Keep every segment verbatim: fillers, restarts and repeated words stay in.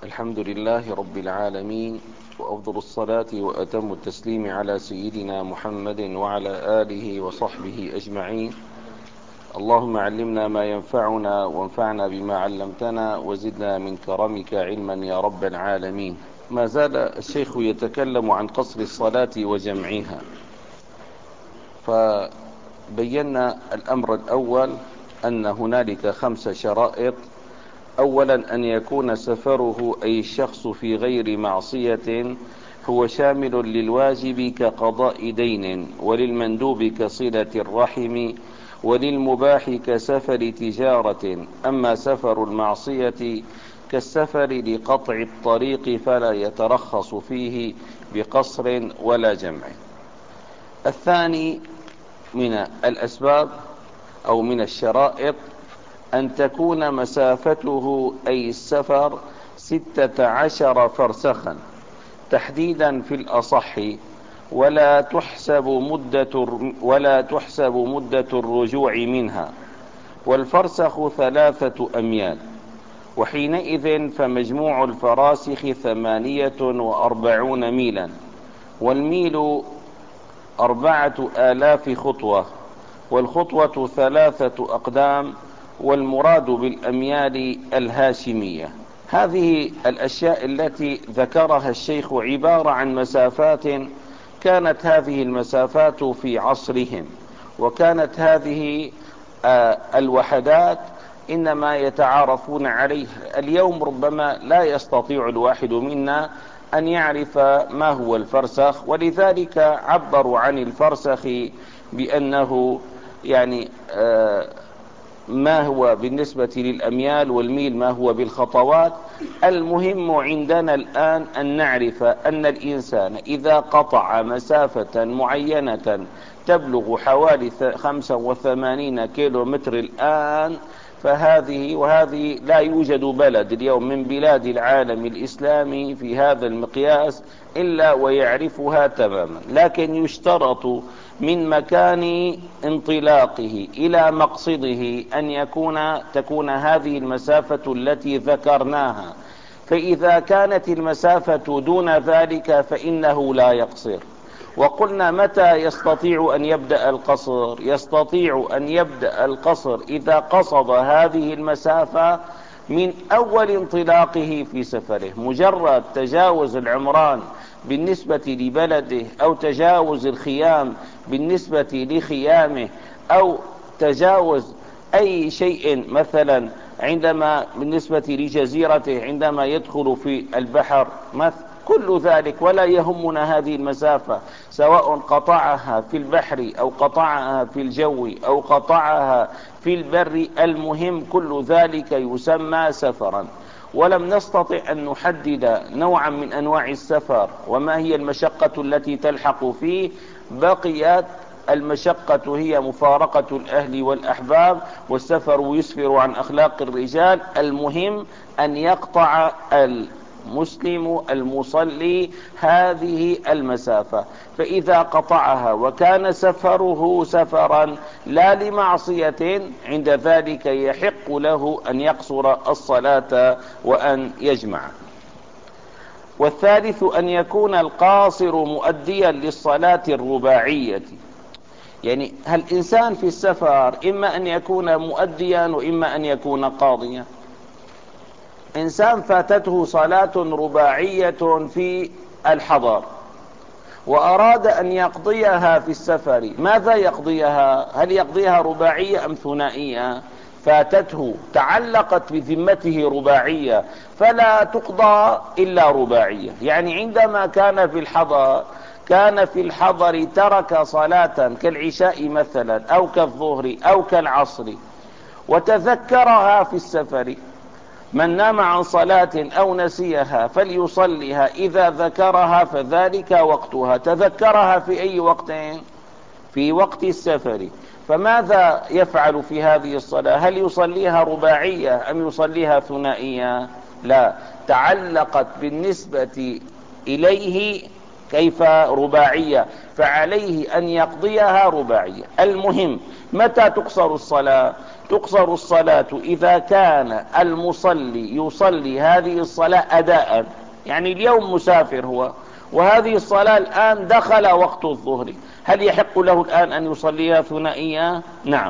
الحمد لله رب العالمين، وأفضل الصلاة وأتم التسليم على سيدنا محمد وعلى آله وصحبه أجمعين. اللهم علمنا ما ينفعنا وانفعنا بما علمتنا وزدنا من كرمك علما يا رب العالمين. ما زال الشيخ يتكلم عن قصر الصلاة وجمعها، فبينا الأمر الأول أن هنالك خمس شرائط. أولا أن يكون سفره أي الشخص في غير معصية هو شامل للواجب كقضاء دين، وللمندوب كصلة الرحم، وللمباح كسفر تجارة. أما سفر المعصية كالسفر لقطع الطريق فلا يترخص فيه بقصر ولا جمع. الثاني من الأسباب أو من الشرائط أن تكون مسافته أي السفر ستة عشر فرسخا تحديدا في الأصح، ولا تحسب مدة ولا تحسب مدة الرجوع منها، والفرسخ ثلاثة أميال، وحينئذ فمجموع الفراسخ ثمانية وأربعون ميلا، والميل أربعة آلاف خطوة، والخطوة ثلاثة أقدام، والمراد بالأميال الهاشمية. هذه الأشياء التي ذكرها الشيخ عبارة عن مسافات كانت هذه المسافات في عصرهم، وكانت هذه الوحدات إنما يتعارفون عليها. اليوم ربما لا يستطيع الواحد منا أن يعرف ما هو الفرسخ، ولذلك عبروا عن الفرسخ بأنه يعني ما هو بالنسبة للأميال، والميل ما هو بالخطوات. المهم عندنا الآن أن نعرف أن الإنسان إذا قطع مسافة معينة تبلغ حوالي خمسة وثمانين كيلو متر الآن، فهذه وهذه لا يوجد بلد اليوم من بلاد العالم الإسلامي في هذا المقياس إلا ويعرفها تماما. لكن يشترط من مكان انطلاقه إلى مقصده أن يكون تكون هذه المسافة التي ذكرناها. فإذا كانت المسافة دون ذلك فإنه لا يقصر. وقلنا متى يستطيع أن يبدأ القصر؟ يستطيع أن يبدأ القصر إذا قصد هذه المسافة من أول انطلاقه في سفره. مجرد تجاوز العمران بالنسبة لبلده، أو تجاوز الخيام بالنسبة لخيامه، أو تجاوز أي شيء مثلا عندما بالنسبة لجزيرته عندما يدخل في البحر مثلا، كل ذلك ولا يهمنا هذه المسافة، سواء قطعها في البحر أو قطعها في الجو أو قطعها في البر، المهم كل ذلك يسمى سفرا. ولم نستطع أن نحدد نوعا من أنواع السفر وما هي المشقة التي تلحق فيه. بقيت المشقة هي مفارقة الأهل والأحباب، والسفر يسفر عن أخلاق الرجال. المهم أن يقطع المسلم المصلي هذه المسافة، فإذا قطعها وكان سفره سفرا لا لمعصية، عند ذلك يحق له أن يقصر الصلاة وأن يجمع. والثالث أن يكون القاصر مؤديا للصلاة الرباعية. يعني الإنسان في السفر إما أن يكون مؤديا وإما أن يكون قاضيا. إنسان فاتته صلاة رباعية في الحضر وأراد أن يقضيها في السفر، ماذا يقضيها؟ هل يقضيها رباعية أم ثنائية؟ فاتته تعلقت بذمته رباعية، فلا تقضى إلا رباعية. يعني عندما كان في الحضر كان في الحضر ترك صلاة كالعشاء مثلا أو كالظهر أو كالعصر وتذكرها في السفر. من نام عن صلاة أو نسيها فليصليها إذا ذكرها فذلك وقتها. تذكرها في أي وقت؟ في وقت السفر. فماذا يفعل في هذه الصلاة؟ هل يصليها رباعية أم يصليها ثنائية؟ لا، تعلقت بالنسبة إليه كيف رباعية؟ فعليه أن يقضيها رباعية. المهم متى تقصر الصلاة؟ تقصر الصلاة إذا كان المصلي يصلي هذه الصلاة أداء، يعني اليوم مسافر هو، وهذه الصلاة الآن دخل وقت الظهر، هل يحق له الآن أن يصليها ثنائية؟ نعم.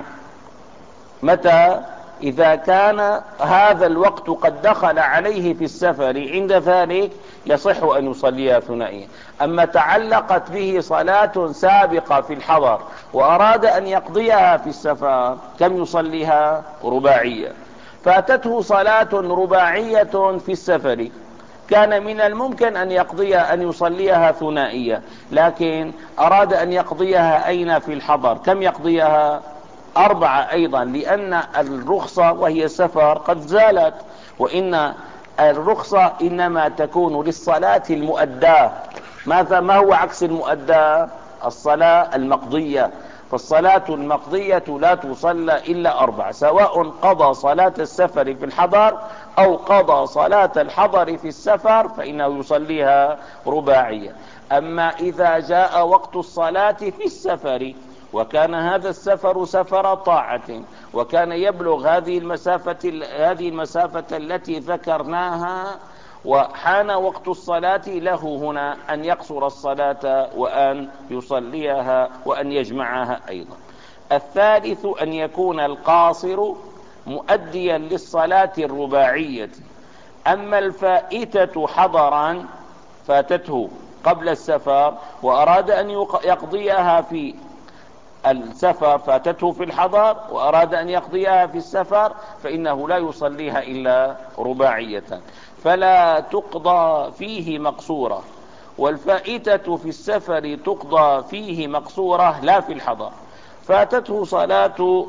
متى؟ إذا كان هذا الوقت قد دخل عليه في السفر، عند ذلك يصح أن يصليها ثنائية. أما تعلقت به صلاة سابقة في الحضر وأراد أن يقضيها في السفر، كم يصليها؟ رباعية. فاتته صلاة رباعية في السفر، كان من الممكن أن يقضيها أن يصليها ثنائية، لكن أراد أن يقضيها أين؟ في الحضر. كم يقضيها؟ أربعة أيضا، لأن الرخصة وهي سفر قد زالت، وإن الرخصة إنما تكون للصلاة المؤداة. ماذا ما هو عكس المؤداة؟ الصلاة المقضية. فالصلاة المقضية لا تصلى إلا أربعة، سواء قضى صلاة السفر في الحضر أو قضى صلاة الحضر في السفر فإنه يصليها رباعية. أما إذا جاء وقت الصلاة في السفر وكان هذا السفر سفر طاعة، وكان يبلغ هذه المسافة هذه المسافة التي ذكرناها، وحان وقت الصلاة، له هنا أن يقصر الصلاة وأن يصليها وأن يجمعها أيضا. الثالث أن يكون القاصر مؤديا للصلاة الرباعية. أما الفائتة حضرا، فاتته قبل السفر وأراد أن يقضيها في السفر، فاتته في الحضر وأراد أن يقضيها في السفر، فإنه لا يصليها إلا رباعية، فلا تقضى فيه مقصورة. والفائتة في السفر تقضى فيه مقصورة لا في الحضر. فاتته صلاة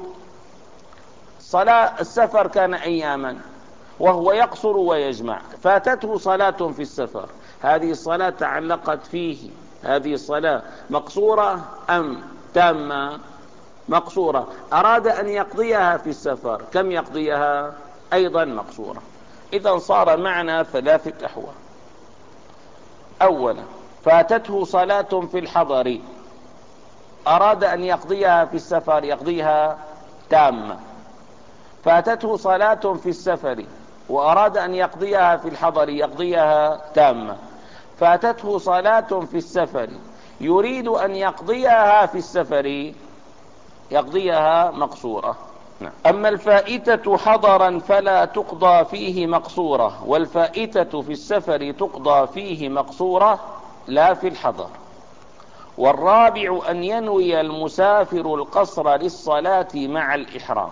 صلاة السفر كان أياما وهو يقصر ويجمع، فاتته صلاة في السفر، هذه الصلاة تعلقت فيه، هذه الصلاة مقصورة أم تامة؟ مقصورة. أراد أن يقضيها في السفر، كم يقضيها؟ أيضا مقصورة. إذا صار معنا ثلاثة أحوال. أولا، فاتته صلاة في الحضر، أراد أن يقضيها في السفر، يقضيها تامة. فاتته صلاة في السفر وأراد أن يقضيها في الحضر، يقضيها تامة. فاتته صلاة في السفر يريد أن يقضيها في السفر، يقضيها مقصورة. أما الفائتة حضرا فلا تقضى فيه مقصورة، والفائتة في السفر تقضى فيه مقصورة لا في الحضر. والرابع أن ينوي المسافر القصر للصلاة مع الإحرام.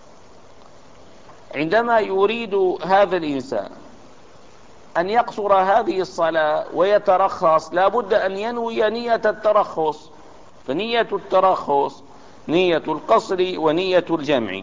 عندما يريد هذا الإنسان أن يقصر هذه الصلاة ويترخص، لا بد أن ينوي نية الترخص، فنية الترخص نية القصر ونية الجمع.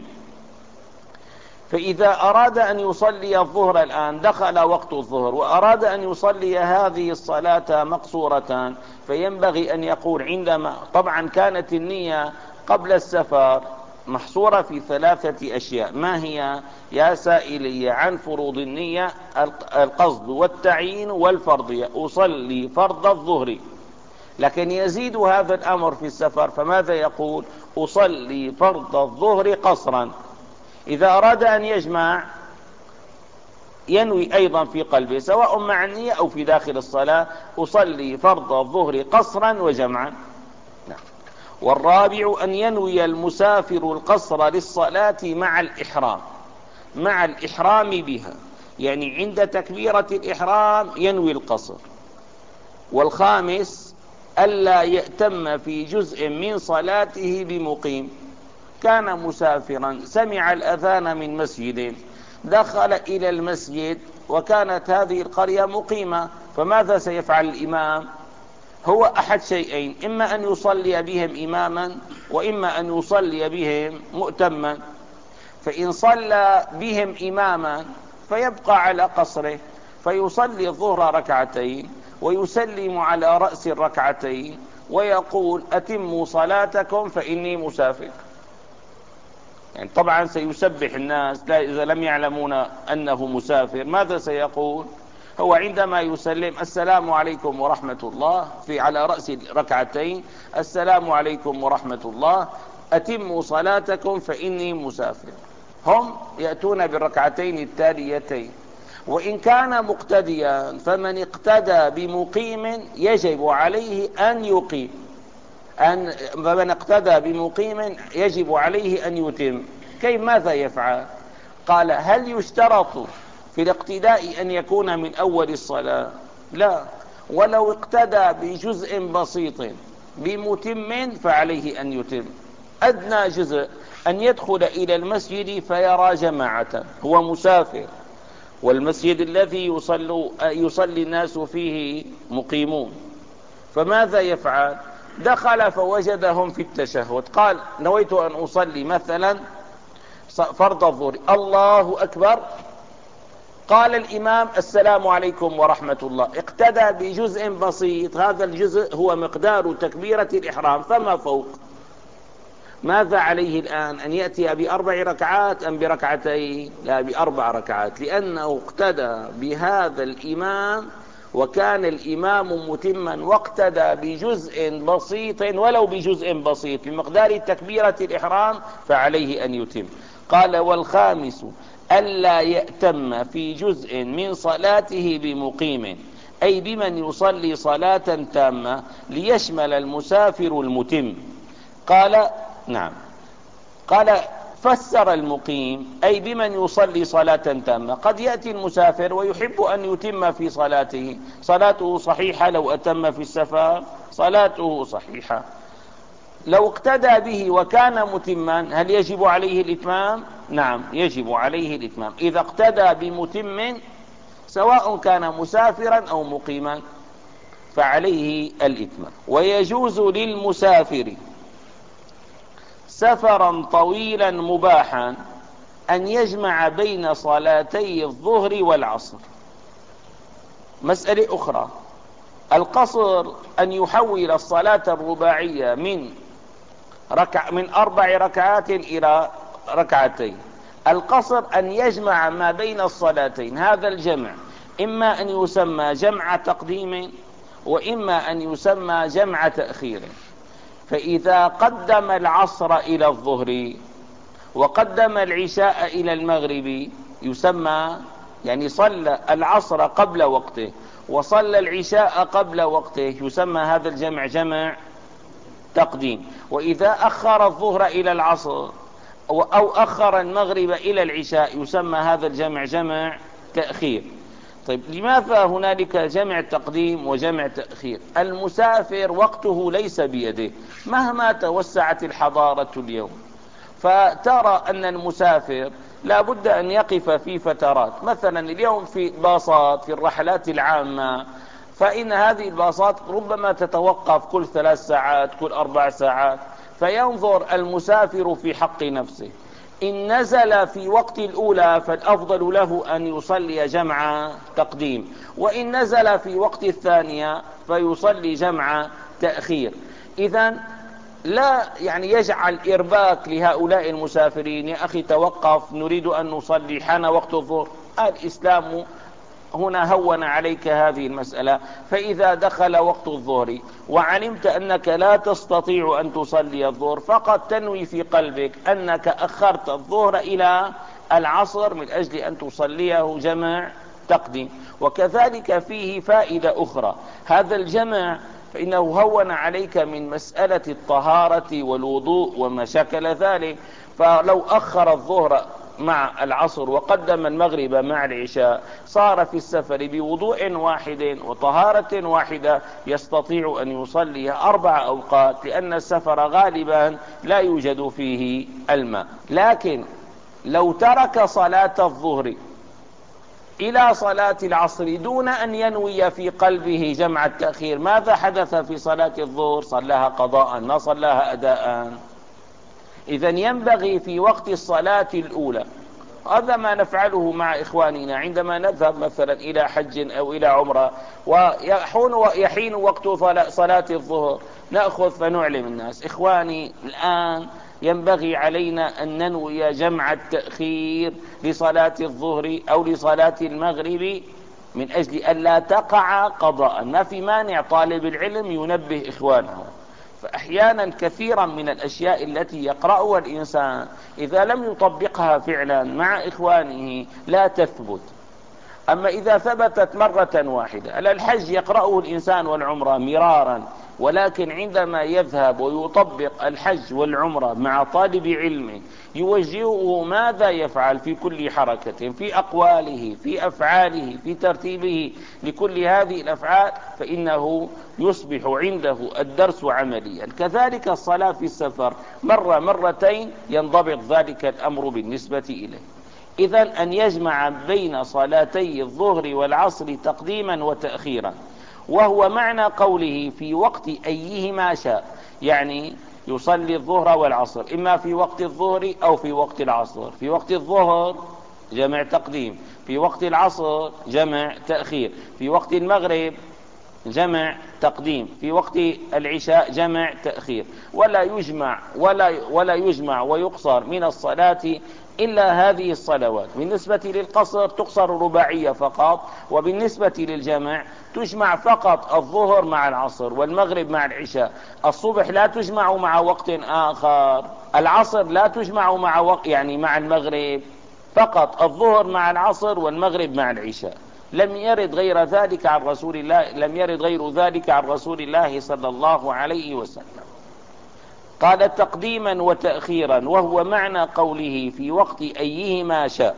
فإذا أراد أن يصلي الظهر الآن، دخل وقت الظهر وأراد أن يصلي هذه الصلاة مقصورة، فينبغي أن يقول عندما طبعا كانت النية قبل السفر محصورة في ثلاثة أشياء. ما هي يا سائلي عن فروض النية؟ القصد والتعيين والفرضية. أصلي فرض الظهر، لكن يزيد هذا الأمر في السفر، فماذا يقول؟ أصلي فرض الظهر قصرا. إذا أراد أن يجمع ينوي أيضا في قلبه، سواء مع النية أو في داخل الصلاة، أصلي فرض الظهر قصرا وجمعا. والرابع أن ينوي المسافر القصر للصلاة مع الإحرام، مع الإحرام بها، يعني عند تكبيرة الإحرام ينوي القصر. والخامس ألا يأتم في جزء من صلاته بمقيم. كان مسافرا سمع الأذان من مسجد، دخل إلى المسجد وكانت هذه القرية مقيمة، فماذا سيفعل الإمام؟ هو أحد شيئين، إما أن يصلي بهم إماما وإما أن يصلي بهم مؤتما. فإن صلى بهم إماما فيبقى على قصره، فيصلي الظهر ركعتين ويسلم على رأس الركعتين ويقول أتموا صلاتكم فإني مسافر. يعني طبعا سيسبح الناس، لا إذا لم يعلمون أنه مسافر ماذا سيقول؟ هو عندما يسلم السلام عليكم ورحمة الله في على رأس ركعتين، السلام عليكم ورحمة الله، أتموا صلاتكم فإني مسافر. هم يأتون بالركعتين التاليتين. وإن كان مقتديا فمن اقتدى بمقيم يجب عليه أن يقيم، أن فمن اقتدى بمقيم يجب عليه أن يتم. كيف ماذا يفعل؟ قال: هل يشترط في الاقتداء أن يكون من أول الصلاة؟ لا، ولو اقتدى بجزء بسيط بمتم فعليه أن يتم. أدنى جزء أن يدخل إلى المسجد فيرى جماعة، هو مسافر، والمسجد الذي يصلي, يصلي الناس فيه مقيمون، فماذا يفعل؟ دخل فوجدهم في التشهد، قال: نويت أن أصلي مثلا فرض الظهر، الله أكبر، قال الإمام: السلام عليكم ورحمة الله، اقتدى بجزء بسيط، هذا الجزء هو مقدار تكبيرة الإحرام فما فوق. ماذا عليه الآن؟ أن يأتي بأربع ركعات أم بركعتين؟ لا، بأربع ركعات، لأنه اقتدى بهذا الإمام وكان الإمام متما واقتدى بجزء بسيط، ولو بجزء بسيط بمقدار تكبيرة الإحرام، فعليه أن يتم. قال: والخامس ألا يأتم في جزء من صلاته بمقيم، أي بمن يصلي صلاة تامة ليشمل المسافر المتم. قال: نعم. قال: فسر المقيم أي بمن يصلي صلاة تامة. قد يأتي المسافر ويحب أن يتم في صلاته، صلاته صحيحة، لو أتم في السفر صلاته صحيحة. لو اقتدى به وكان متما هل يجب عليه الإتمام؟ نعم، يجب عليه الإتمام إذا اقتدى بمتم سواء كان مسافرا أو مقيما، فعليه الإتمام. ويجوز للمسافر سفرا طويلا مباحا أن يجمع بين صلاتي الظهر والعصر. مسألة أخرى، القصر أن يحول الصلاة الرباعية من ركع من أربع ركعات إلى ركعتين. القصر أن يجمع ما بين الصلاتين، هذا الجمع إما أن يسمى جمع تقديم وإما أن يسمى جمع تأخير. فإذا قدم العصر إلى الظهر وقدم العشاء إلى المغرب يسمى، يعني صلى العصر قبل وقته وصلى العشاء قبل وقته، يسمى هذا الجمع جمع تقديم. وإذا أخر الظهر إلى العصر أو أخر المغرب إلى العشاء يسمى هذا الجمع جمع تأخير. طيب، لماذا هنالك جمع تقديم وجمع تأخير؟ المسافر وقته ليس بيده مهما توسعت الحضارة اليوم، فترى أن المسافر لا بد أن يقف في فترات، مثلا اليوم في باصات في الرحلات العامة، فإن هذه الباصات ربما تتوقف كل ثلاث ساعات كل أربع ساعات، فينظر المسافر في حق نفسه، إن نزل في وقت الأولى فالأفضل له أن يصلي جمع تقديم، وإن نزل في وقت الثانية فيصلي جمع تأخير. إذن لا يعني يجعل إرباك لهؤلاء المسافرين: يا أخي توقف، نريد أن نصلي، حان وقت الظهر. الإسلام هنا هون عليك هذه المسألة. فإذا دخل وقت الظهر وعلمت أنك لا تستطيع أن تصلي الظهر، فقط تنوي في قلبك أنك أخرت الظهر إلى العصر من أجل أن تصليه جمع تقديم. وكذلك فيه فائدة أخرى، هذا الجمع فإنه هون عليك من مسألة الطهارة والوضوء وما شكل ذلك. فلو أخر الظهر مع العصر وقدم المغرب مع العشاء صار في السفر بوضوء واحد وطهارة واحدة يستطيع أن يصلي أربع أوقات، لأن السفر غالبا لا يوجد فيه الماء. لكن لو ترك صلاة الظهر إلى صلاة العصر دون أن ينوي في قلبه جمع التأخير، ماذا حدث في صلاة الظهر؟ صلاها قضاء ما صلاها أداء. إذن ينبغي في وقت الصلاة الأولى، هذا ما نفعله مع إخواننا عندما نذهب مثلا إلى حج أو إلى عمرة ويحين وقت صلاة الظهر، نأخذ فنعلم الناس: إخواني الآن ينبغي علينا أن ننوي جمع التأخير لصلاة الظهر أو لصلاة المغرب من أجل ألا تقع قضاء. ما في مانع طالب العلم ينبه إخوانه، فأحيانا كثيرا من الأشياء التي يقرأها الإنسان إذا لم يطبقها فعلا مع إخوانه لا تثبت. أما إذا ثبتت مرة واحدة، الحج يقرأه الإنسان والعمرة مرارا، ولكن عندما يذهب ويطبق الحج والعمرة مع طالب علم يوجهه ماذا يفعل في كل حركة، في أقواله، في أفعاله، في ترتيبه لكل هذه الأفعال، فإنه يصبح عنده الدرس عمليا. كذلك الصلاة في السفر مرة مرتين ينضبط ذلك الأمر بالنسبة إليه. إذن أن يجمع بين صلاتي الظهر والعصر تقديما وتأخيرا، وهو معنى قوله في وقت أيهما شاء، يعني يصلي الظهر والعصر إما في وقت الظهر أو في وقت العصر. في وقت الظهر جمع تقديم، في وقت العصر جمع تأخير، في وقت المغرب جمع تقديم، في وقت العشاء جمع تأخير. ولا يجمع ولا ولا يجمع ويقصر من الصلاة إلا هذه الصلوات. بالنسبة للقصر تقصر رباعية فقط، وبالنسبة للجمع تجمع فقط الظهر مع العصر والمغرب مع العشاء. الصبح لا تجمع مع وقت آخر، العصر لا تجمع مع وقت يعني مع المغرب، فقط الظهر مع العصر والمغرب مع العشاء. لم يرد غير ذلك عن رسول الله لم يرد غير ذلك عن رسول الله صلى الله عليه وسلم. قال تقديما وتأخيرا، وهو معنى قوله في وقت أيهما شاء.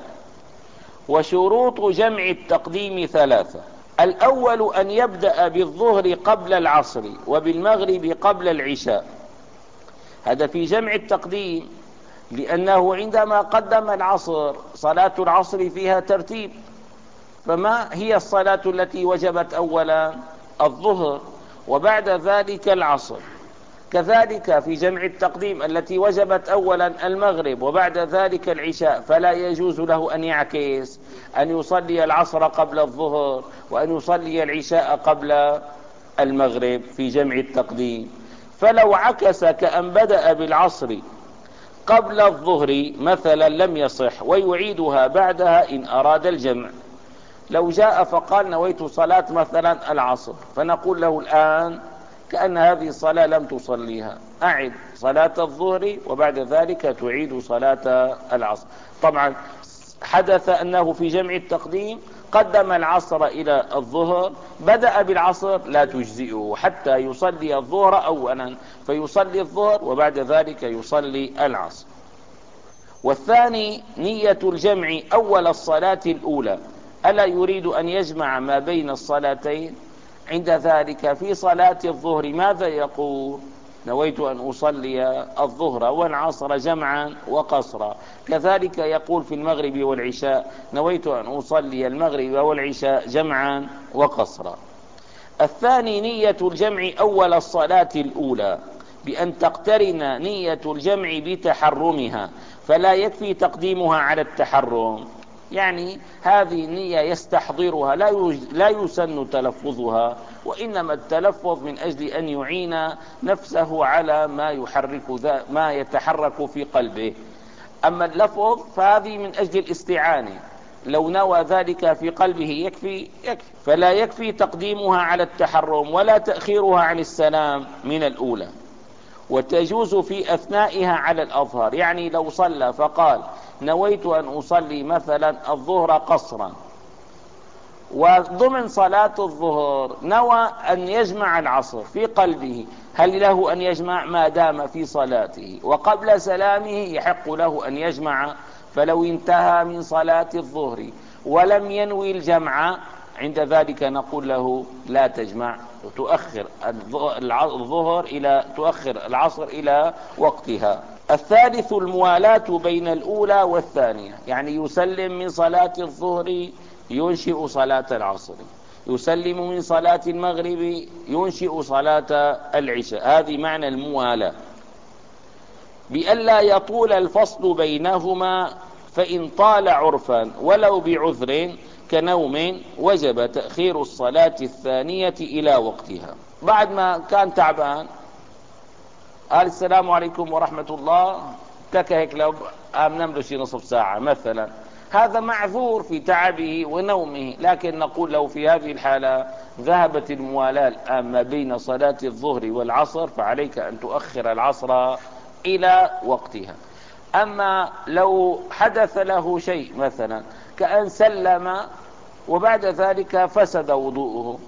وشروط جمع التقديم ثلاثة: الأول أن يبدأ بالظهر قبل العصر وبالمغرب قبل العشاء، هذا في جمع التقديم، لأنه عندما قدم العصر صلاة العصر فيها ترتيب، فما هي الصلاة التي وجبت أولا؟ الظهر، وبعد ذلك العصر. كذلك في جمع التقديم التي وجبت أولا المغرب وبعد ذلك العشاء، فلا يجوز له أن يعكس، أن يصلي العصر قبل الظهر وأن يصلي العشاء قبل المغرب في جمع التقديم. فلو عكس كأن بدأ بالعصر قبل الظهر مثلا لم يصح، ويعيدها بعدها إن أراد الجمع. لو جاء فقال نويت صلاة مثلا العصر، فنقول له الآن كأن هذه الصلاة لم تصليها، أعد صلاة الظهر وبعد ذلك تعيد صلاة العصر. طبعا حدث أنه في جمع التقديم قدم العصر إلى الظهر، بدأ بالعصر، لا تجزئه حتى يصلي الظهر أولا، فيصلي الظهر وبعد ذلك يصلي العصر. والثاني نية الجمع أول الصلاة الأولى، ألا يريد أن يجمع ما بين الصلاتين؟ عند ذلك في صلاة الظهر ماذا يقول؟ نويت أن أصلي الظهر والعصر جمعا وقصرا. كذلك يقول في المغرب والعشاء نويت أن أصلي المغرب والعشاء جمعا وقصرا. الثاني نية الجمع أول الصلاة الأولى، بأن تقترن نية الجمع بتحرمها، فلا يكفي تقديمها على التحرم، يعني هذه النية يستحضرها، لا لا يسن تلفظها، وإنما التلفظ من أجل أن يعين نفسه على ما يحرك ما يتحرك في قلبه. أما اللفظ فهذه من أجل الاستعانة، لو نوى ذلك في قلبه يكفي يكفي فلا يكفي تقديمها على التحرم ولا تأخيرها عن السلام من الأولى. وتجوز في أثنائها على الأظهر، يعني لو صلى فقال نويت أن أصلي مثلا الظهر قصرا، وضمن صلاة الظهر نوى أن يجمع العصر في قلبه، هل له أن يجمع ما دام في صلاته؟ وقبل سلامه يحق له أن يجمع. فلو انتهى من صلاة الظهر ولم ينوي الجمع عند ذلك نقول له لا تجمع، وتؤخر الظهر إلى تؤخر العصر إلى وقتها. الثالث الموالاة بين الأولى والثانية، يعني يسلم من صلاة الظهر ينشئ صلاة العصر، يسلم من صلاة المغرب ينشئ صلاة العشاء، هذه معنى الموالاة، بألا يطول الفصل بينهما، فإن طال عرفا ولو بعذر كنوم وجب تأخير الصلاة الثانية إلى وقتها. بعد ما كان تعبان قال السلام عليكم ورحمة الله، تكهك لو نمدو شي نصف ساعة مثلا، هذا معذور في تعبه ونومه، لكن نقول له في هذه الحالة ذهبت الموالاة الآن ما بين صلاة الظهر والعصر، فعليك أن تؤخر العصر إلى وقتها. أما لو حدث له شيء مثلا كأن سلم وبعد ذلك فسد وضوءه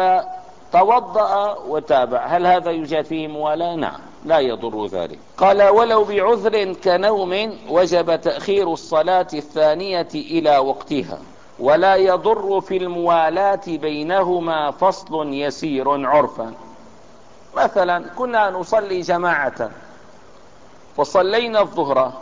فتوضأ وتابع، هل هذا يوجد فيه موالاة؟ نعم، لا يضر ذلك. قال ولو بعذر كنوم وجب تأخير الصلاة الثانية إلى وقتها، ولا يضر في الموالاة بينهما فصل يسير عرفا. مثلا كنا نصلي جماعة فصلينا الظهر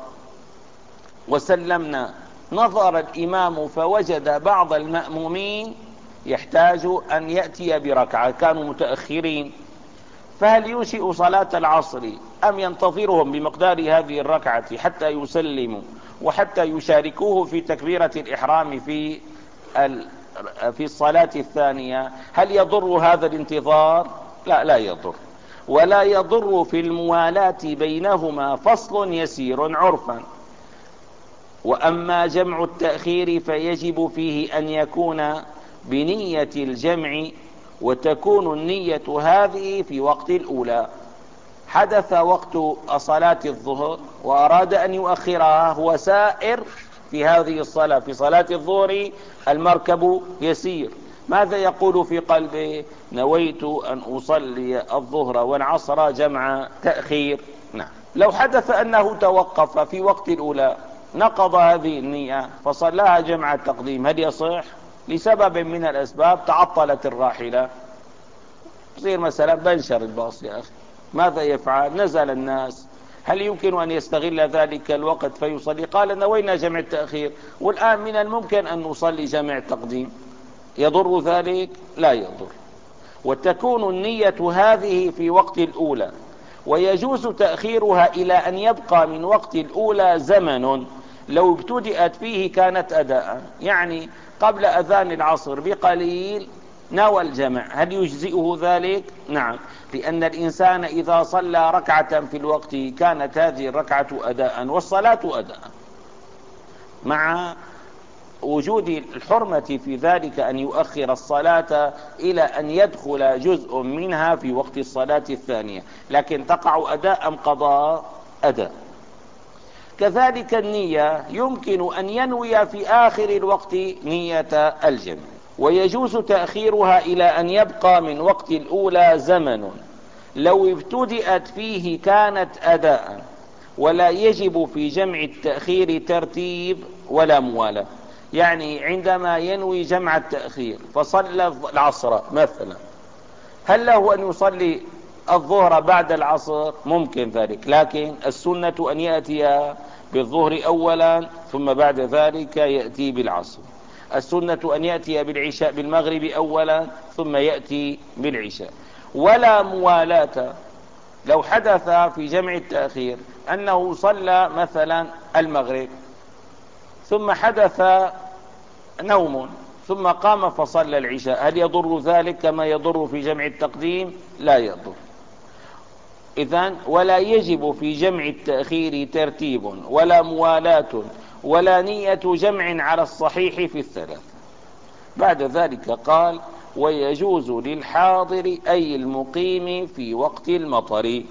وسلمنا، نظر الإمام فوجد بعض المأمومين يحتاج أن يأتي بركعة، كانوا متأخرين، فهل ينشئ صلاة العصر أم ينتظرهم بمقدار هذه الركعة حتى يسلموا وحتى يشاركوه في تكبيرة الإحرام في في الصلاة الثانية؟ هل يضر هذا الانتظار؟ لا، لا يضر. ولا يضر في الموالاة بينهما فصل يسير عرفا. وأما جمع التأخير فيجب فيه أن يكون بنية الجمع، وتكون النية هذه في وقت الأولى. حدث وقت صلاة الظهر وأراد أن يؤخرها، هو سائر في هذه الصلاة، في صلاة الظهر المركب يسير، ماذا يقول في قلبه؟ نويت أن أصلي الظهر والعصر جمع تأخير. نعم. لو حدث أنه توقف في وقت الأولى نقض هذه النية فصلاها جمع التقديم، هل يصح؟ لسبب من الأسباب، تعطلت الراحلة، يصير مثلا بنشر الباص يا أخي، ماذا يفعل؟ نزل الناس، هل يمكن أن يستغل ذلك الوقت فيصلي؟ قال نوينا جمع التأخير والآن من الممكن أن نصلي جمع التقديم، يضر ذلك؟ لا يضر. وتكون النية هذه في وقت الأولى، ويجوز تأخيرها إلى أن يبقى من وقت الأولى زمن، لو ابتدأت فيه كانت أداء، يعني قبل أذان العصر بقليل نوى الجمع، هل يجزئه ذلك؟ نعم، لأن الإنسان إذا صلى ركعة في الوقت كانت هذه الركعة أداء والصلاة أداء، مع وجود الحرمة في ذلك أن يؤخر الصلاة إلى أن يدخل جزء منها في وقت الصلاة الثانية، لكن تقع أداء أم قضاء؟ أداء. كذلك النية يمكن أن ينوي في آخر الوقت نية الجمع، ويجوز تأخيرها إلى أن يبقى من وقت الأولى زمن، لو ابتدأت فيه كانت أداء، ولا يجب في جمع التأخير ترتيب ولا موالاة. يعني عندما ينوي جمع التأخير فصلى العصر مثلا، هل له أن يصلي الظهر بعد العصر؟ ممكن ذلك، لكن السنة أن يأتي بالظهر أولا ثم بعد ذلك يأتي بالعصر. السنة أن يأتي بالعشاء بالمغرب أولا ثم يأتي بالعشاء. ولا موالاة لو حدث في جمع التأخير أنه صلى مثلا المغرب ثم حدث نوم ثم قام فصلى العشاء، هل يضر ذلك كما يضر في جمع التقديم؟ لا يضر. إذن ولا يجب في جمع التأخير ترتيب ولا موالاة ولا نية جمع على الصحيح في الثلاث. بعد ذلك قال ويجوز للحاضر أي المقيم في وقت المطر.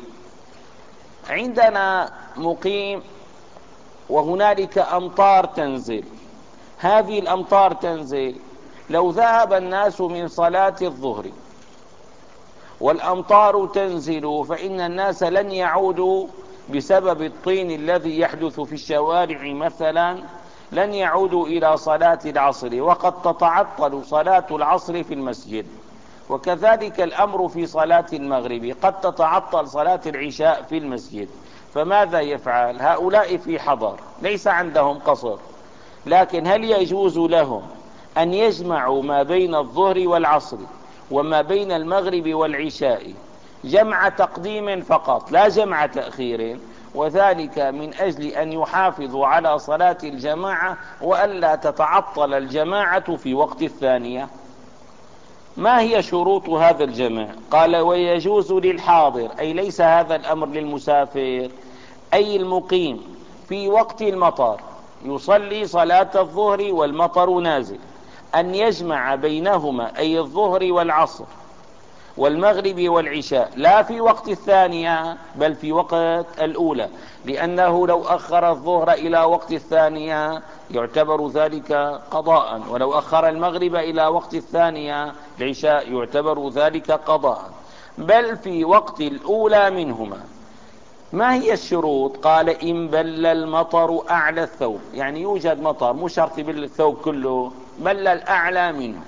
عندنا مقيم وهنالك أمطار تنزل، هذه الأمطار تنزل، لو ذهب الناس من صلاة الظهر والأمطار تنزل فإن الناس لن يعودوا بسبب الطين الذي يحدث في الشوارع مثلا، لن يعودوا إلى صلاة العصر، وقد تتعطل صلاة العصر في المسجد. وكذلك الأمر في صلاة المغرب، قد تتعطل صلاة العشاء في المسجد، فماذا يفعل؟ هؤلاء في حضر ليس عندهم قصر، لكن هل يجوز لهم أن يجمعوا ما بين الظهر والعصر وما بين المغرب والعشاء جمع تقديم فقط لا جمع تأخير، وذلك من أجل أن يحافظوا على صلاة الجماعة وألا تتعطل الجماعة في وقت الثانية؟ ما هي شروط هذا الجمع؟ قال ويجوز للحاضر، أي ليس هذا الأمر للمسافر، أي المقيم في وقت المطر، يصلي صلاة الظهر والمطر نازل أن يجمع بينهما أي الظهر والعصر والمغرب والعشاء لا في وقت الثانية بل في وقت الأولى، لأنه لو أخر الظهر إلى وقت الثانية يعتبر ذلك قضاء، ولو أخر المغرب إلى وقت الثانية العشاء يعتبر ذلك قضاء، بل في وقت الأولى منهما. ما هي الشروط؟ قال إن بل المطر أعلى الثوب، يعني يوجد مطر مو شرط يبل الثوب كله، بل الأعلى منه،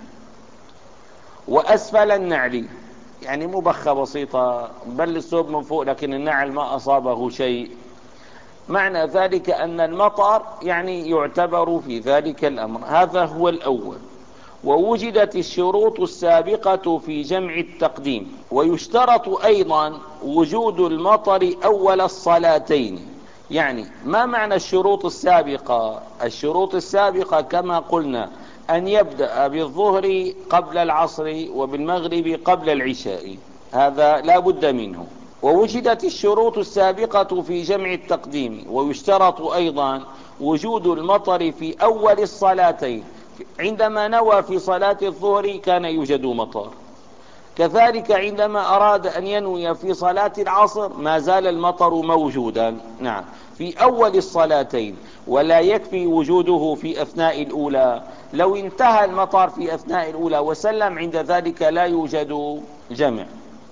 وأسفل النعل، يعني مو بخة بسيطة بل الثوب من فوق لكن النعل ما أصابه شيء. معنى ذلك أن المطر يعني يعتبر في ذلك الأمر. هذا هو الأول. ووجدت الشروط السابقة في جمع التقديم. ويشترط أيضا وجود المطر أول الصلاتين. يعني ما معنى الشروط السابقة؟ الشروط السابقة كما قلنا أن يبدأ بالظهر قبل العصر وبالمغرب قبل العشاء، هذا لا بد منه. ووجدت الشروط السابقة في جمع التقديم. ويشترط أيضا وجود المطر في أول الصلاتين. عندما نوى في صلاة الظهر كان يوجد مطر، كذلك عندما أراد أن ينوي في صلاة العصر ما زال المطر موجودا. نعم، في أول الصلاتين، ولا يكفي وجوده في أثناء الأولى. لو انتهى المطر في أثناء الأولى وسلم عند ذلك لا يوجد جمع.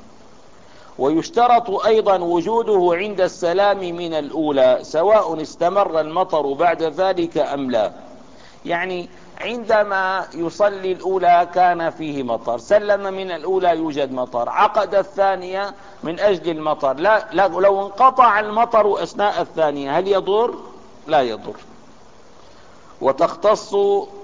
ويشترط أيضا وجوده عند السلام من الأولى سواء استمر المطر بعد ذلك أم لا. يعني عندما يصلي الأولى كان فيه مطر، سلم من الأولى يوجد مطر، عقد الثانية من أجل المطر، لا, لا لو انقطع المطر أثناء الثانية هل يضر؟ لا يضر. وتختص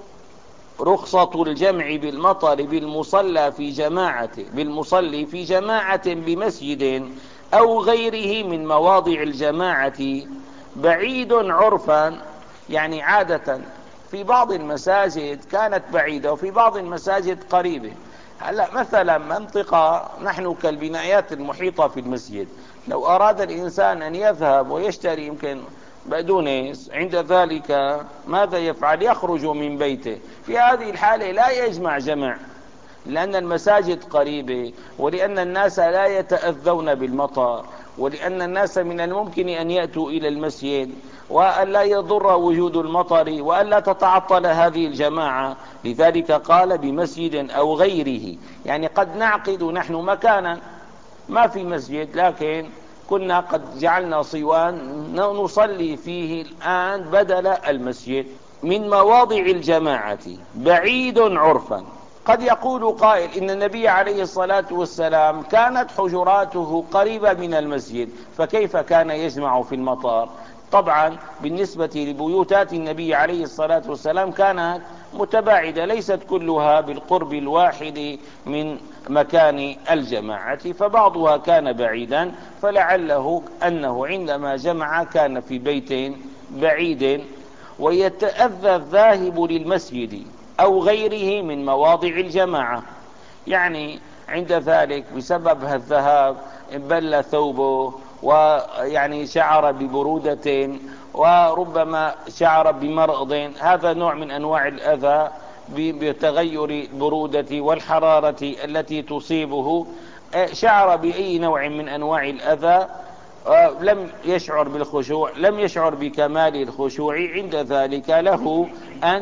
رخصة الجمع بالمطر بالمصلى في جماعة بالمصلي في جماعة بمسجد أو غيره من مواضع الجماعة بعيد عرفا، يعني عادة في بعض المساجد كانت بعيدة وفي بعض المساجد قريبة. هلا مثلا منطقة نحن كالبنايات المحيطة في المسجد، لو أراد الإنسان أن يذهب ويشتري يمكن بقدونس، عند ذلك ماذا يفعل؟ يخرج من بيته. في هذه الحالة لا يجمع جمع، لأن المساجد قريبة، ولأن الناس لا يتأذون بالمطر، ولأن الناس من الممكن أن يأتوا إلى المسجد، وأن لا يضر وجود المطر، وأن لا تتعطل هذه الجماعة. لذلك قال بمسجد أو غيره، يعني قد نعقد نحن مكانا ما في مسجد لكن كنا قد جعلنا صوان نصلي فيه الآن بدل المسجد، من مواضع الجماعة بعيد عرفا. قد يقول قائل إن النبي عليه الصلاة والسلام كانت حجراته قريبة من المسجد، فكيف كان يجمع في المطر؟ طبعا بالنسبة لبيوتات النبي عليه الصلاة والسلام كانت متباعدة، ليست كلها بالقرب الواحد من مكان الجماعة، فبعضها كان بعيدا، فلعله أنه عندما جمع كان في بيت بعيد. ويتأذى الذاهب للمسجد أو غيره من مواضع الجماعة، يعني عند ذلك بسبب الذهاب بل ثوبه، ويعني شعر ببرودة، وربما شعر بمرض، هذا نوع من أنواع الأذى بتغير البرودة والحرارة التي تصيبه، شعر بأي نوع من أنواع الأذى، لم يشعر بالخشوع، لم يشعر بكمال الخشوع، عند ذلك له أن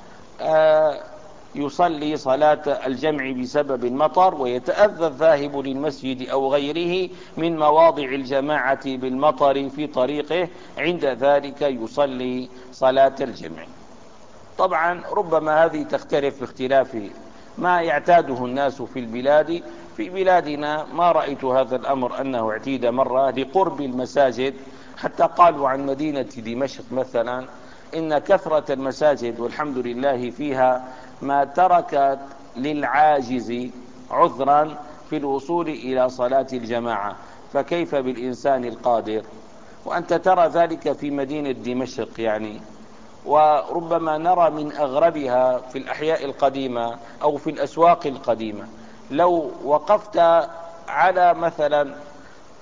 يصلي صلاة الجمع بسبب المطر. ويتأذى الذاهب للمسجد أو غيره من مواضع الجماعة بالمطر في طريقه، عند ذلك يصلي صلاة الجمع. طبعا ربما هذه تختلف باختلاف ما يعتاده الناس في البلاد. في بلادنا ما رأيت هذا الأمر أنه اعتيد مرة لقرب المساجد، حتى قالوا عن مدينة دمشق مثلا إن كثرة المساجد والحمد لله فيها ما تركت للعاجز عذرا في الوصول إلى صلاة الجماعة، فكيف بالإنسان القادر؟ وأنت ترى ذلك في مدينة دمشق يعني. وربما نرى من أغربها في الأحياء القديمة أو في الأسواق القديمة، لو وقفت على مثلا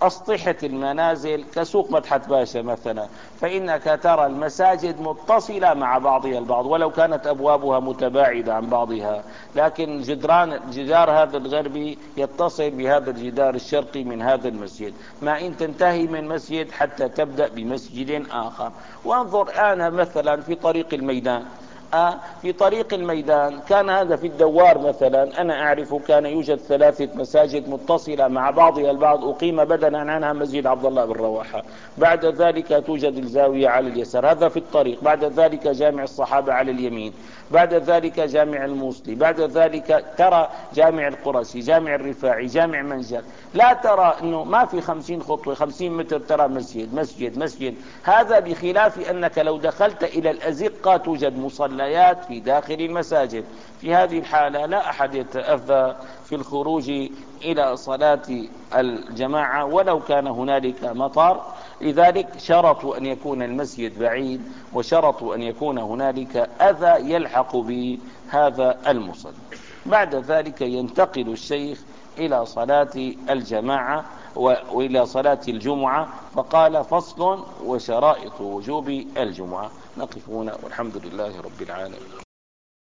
أسطحة المنازل كسوق مدحت باشا مثلا، فإنك ترى المساجد متصلة مع بعضها البعض ولو كانت أبوابها متباعدة عن بعضها، لكن جدران جدار هذا الغربي يتصل بهذا الجدار الشرقي من هذا المسجد، ما إن تنتهي من مسجد حتى تبدأ بمسجد آخر. وانظر الآن مثلا في طريق الميدان، آه في طريق الميدان كان هذا في الدوار مثلا، أنا أعرف كان يوجد ثلاثة مساجد متصلة مع بعضها البعض، أقيم بدلا عنها مسجد عبد الله بن رواحة، بعد ذلك توجد الزاوية على اليسار، هذا في الطريق، بعد ذلك جامع الصحابة على اليمين، بعد ذلك جامع الموصلي، بعد ذلك ترى جامع القرسي، جامع الرفاعي، جامع منجل، لا ترى أنه ما في خمسين خطوة خمسين متر ترى مسجد مسجد مسجد. هذا بخلاف أنك لو دخلت إلى الأزقة توجد مصليات في داخل المساجد، في هذه الحالة لا أحد يتأذى في الخروج إلى صلاة الجماعة ولو كان هنالك مطر. لذلك شرطوا أن يكون المسجد بعيد، وشرطوا أن يكون هنالك أذى يلحق بهذا المصلي. بعد ذلك ينتقل الشيخ إلى صلاة الجماعة وإلى صلاة الجمعة، فقال فصل وشرائط وجوب الجمعة. نقف هنا والحمد لله رب العالمين.